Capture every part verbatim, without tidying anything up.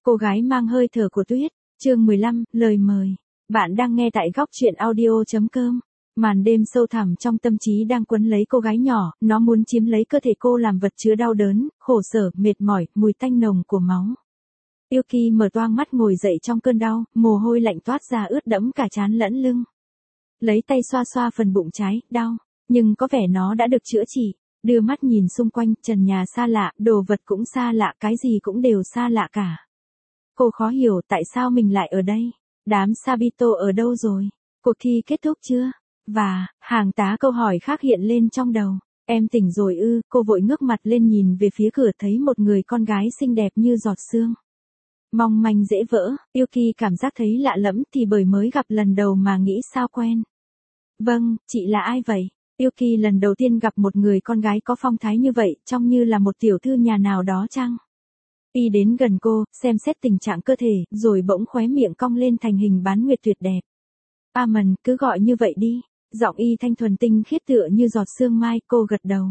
Cô gái mang hơi thở của tuyết, chương mười lăm, lời mời. Bạn đang nghe tại góc truyện audio.com. Màn đêm sâu thẳm trong tâm trí đang quấn lấy cô gái nhỏ, nó muốn chiếm lấy cơ thể cô làm vật chứa đau đớn, khổ sở, mệt mỏi, mùi tanh nồng của máu. Yuki mở toang mắt ngồi dậy trong cơn đau, mồ hôi lạnh toát ra ướt đẫm cả trán lẫn lưng. Lấy tay xoa xoa phần bụng trái, đau, nhưng có vẻ nó đã được chữa trị. Đưa mắt nhìn xung quanh, trần nhà xa lạ, đồ vật cũng xa lạ, cái gì cũng đều xa lạ cả. Cô khó hiểu tại sao mình lại ở đây. Đám Sabito ở đâu rồi? Cuộc thi kết thúc chưa? Và, hàng tá câu hỏi khác hiện lên trong đầu. Em tỉnh rồi ư? Cô vội ngước mặt lên nhìn về phía cửa thấy một người con gái xinh đẹp như giọt sương. Mong manh dễ vỡ, Yuki cảm giác thấy lạ lẫm thì bởi mới gặp lần đầu mà nghĩ sao quen. Vâng, chị là ai vậy? Yuki lần đầu tiên gặp một người con gái có phong thái như vậy, trông như là một tiểu thư nhà nào đó chăng? Y đến gần cô, xem xét tình trạng cơ thể, rồi bỗng khóe miệng cong lên thành hình bán nguyệt tuyệt đẹp. Amen, cứ gọi như vậy đi. Giọng Y thanh thuần tinh khiết tựa như giọt sương mai, cô gật đầu.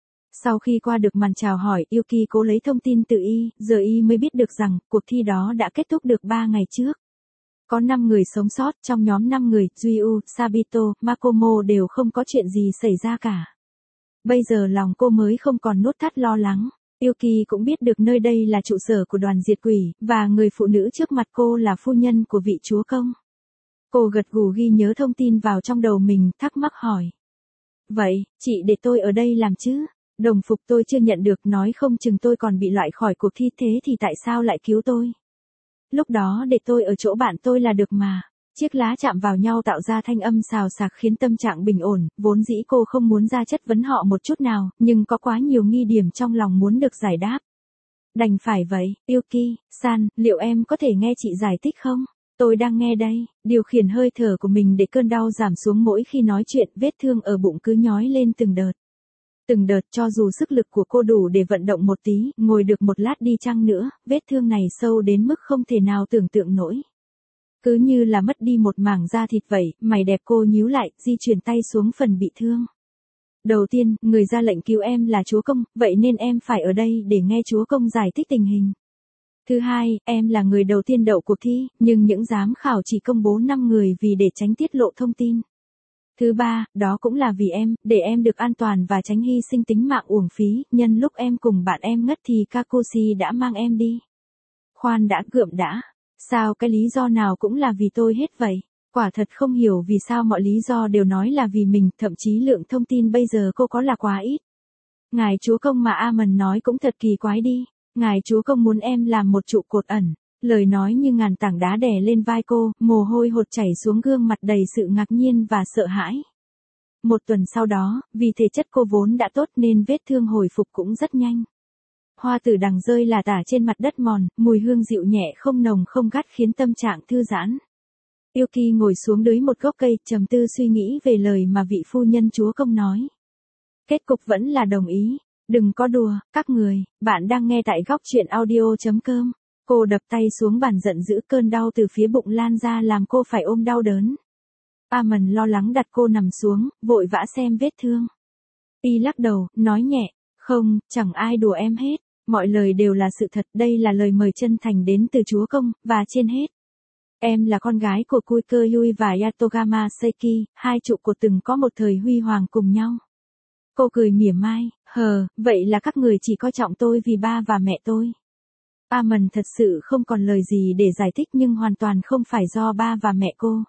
Sau khi qua được màn chào hỏi, Yuki cố lấy thông tin từ Y, giờ Y mới biết được rằng, cuộc thi đó đã kết thúc được ba ngày trước. Có năm người sống sót, trong nhóm năm người, Juyu, Sabito, Makomo đều không có chuyện gì xảy ra cả. Bây giờ lòng cô mới không còn nút thắt lo lắng. Yuki cũng biết được nơi đây là trụ sở của đoàn diệt quỷ, và người phụ nữ trước mặt cô là phu nhân của vị chúa công. Cô gật gù ghi nhớ thông tin vào trong đầu mình, thắc mắc hỏi. Vậy, chị để tôi ở đây làm chứ? Đồng phục tôi chưa nhận được, nói không chừng tôi còn bị loại khỏi cuộc thi, thế thì tại sao lại cứu tôi? Lúc đó để tôi ở chỗ bạn tôi là được mà. Chiếc lá chạm vào nhau tạo ra thanh âm xào xạc khiến tâm trạng bình ổn, vốn dĩ cô không muốn ra chất vấn họ một chút nào, nhưng có quá nhiều nghi điểm trong lòng muốn được giải đáp. Đành phải vậy, Yuki-san, liệu em có thể nghe chị giải thích không? Tôi đang nghe đây, điều khiển hơi thở của mình để cơn đau giảm xuống mỗi khi nói chuyện, vết thương ở bụng cứ nhói lên từng đợt. Từng đợt cho dù sức lực của cô đủ để vận động một tí, ngồi được một lát đi chăng nữa, vết thương này sâu đến mức không thể nào tưởng tượng nổi. Cứ như là mất đi một mảng da thịt vậy, mày đẹp cô nhíu lại, di chuyển tay xuống phần bị thương. Đầu tiên, người ra lệnh cứu em là chúa công, vậy nên em phải ở đây để nghe chúa công giải thích tình hình. Thứ hai, em là người đầu tiên đậu cuộc thi, nhưng những giám khảo chỉ công bố năm người vì để tránh tiết lộ thông tin. Thứ ba, đó cũng là vì em, để em được an toàn và tránh hy sinh tính mạng uổng phí, nhân lúc em cùng bạn em ngất thì Kakushi đã mang em đi. Khoan đã, gượm đã. Sao cái lý do nào cũng là vì tôi hết vậy? Quả thật không hiểu vì sao mọi lý do đều nói là vì mình, thậm chí lượng thông tin bây giờ cô có là quá ít. Ngài chúa công mà Amen nói cũng thật kỳ quái đi. Ngài chúa công muốn em làm một trụ cột ẩn. Lời nói như ngàn tảng đá đè lên vai cô, mồ hôi hột chảy xuống gương mặt đầy sự ngạc nhiên và sợ hãi. Một tuần sau đó, vì thể chất cô vốn đã tốt nên vết thương hồi phục cũng rất nhanh. Hoa tử đằng rơi là tả trên mặt đất mòn, mùi hương dịu nhẹ không nồng không gắt khiến tâm trạng thư giãn. Yuki ngồi xuống dưới một gốc cây, trầm tư suy nghĩ về lời mà vị phu nhân chúa công nói. Kết cục vẫn là đồng ý. Đừng có đùa, các người, bạn đang nghe tại góc truyện audio.com. Cô đập tay xuống bàn giận dữ, cơn đau từ phía bụng lan ra làm cô phải ôm đau đớn. Amen lo lắng đặt cô nằm xuống, vội vã xem vết thương. Y lắc đầu, nói nhẹ, không, chẳng ai đùa em hết, mọi lời đều là sự thật, đây là lời mời chân thành đến từ chúa công, và trên hết. Em là con gái của Kuiko Yui và Yatogama Seiki, hai trụ cột từng có một thời huy hoàng cùng nhau. Cô cười mỉa mai, hờ, vậy là các người chỉ coi trọng tôi vì ba và mẹ tôi. Amen thật sự không còn lời gì để giải thích nhưng hoàn toàn không phải do ba và mẹ cô.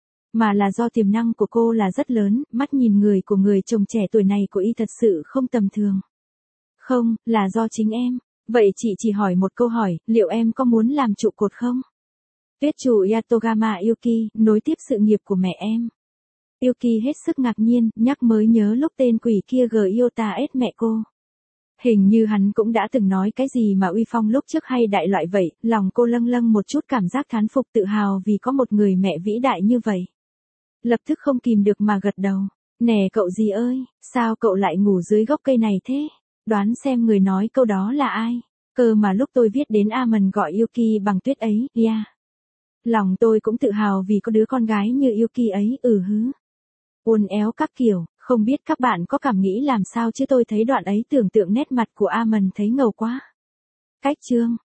Mà là do tiềm năng của cô là rất lớn, mắt nhìn người của người chồng trẻ tuổi này của Y thật sự không tầm thường. Không, là do chính em. Vậy chị chỉ hỏi một câu hỏi, liệu em có muốn làm trụ cột không? Tuyết chủ Yatogama Yuki, nối tiếp sự nghiệp của mẹ em. Yuki hết sức ngạc nhiên, nhắc mới nhớ lúc tên quỷ kia Gyota ết mẹ cô. Hình như hắn cũng đã từng nói cái gì mà uy phong lúc trước hay đại loại vậy, lòng cô lâng lâng một chút cảm giác thán phục tự hào vì có một người mẹ vĩ đại như vậy. Lập tức không kìm được mà gật đầu. Nè cậu gì ơi, sao cậu lại ngủ dưới gốc cây này thế? Đoán xem người nói câu đó là ai? Cơ mà lúc tôi viết đến Amen gọi Yuki bằng tuyết ấy, yeah. Lòng tôi cũng tự hào vì có đứa con gái như Yuki ấy, ừ hứ. Uốn éo các kiểu, không biết các bạn có cảm nghĩ làm sao chứ tôi thấy đoạn ấy tưởng tượng nét mặt của Amen thấy ngầu quá. Cách chương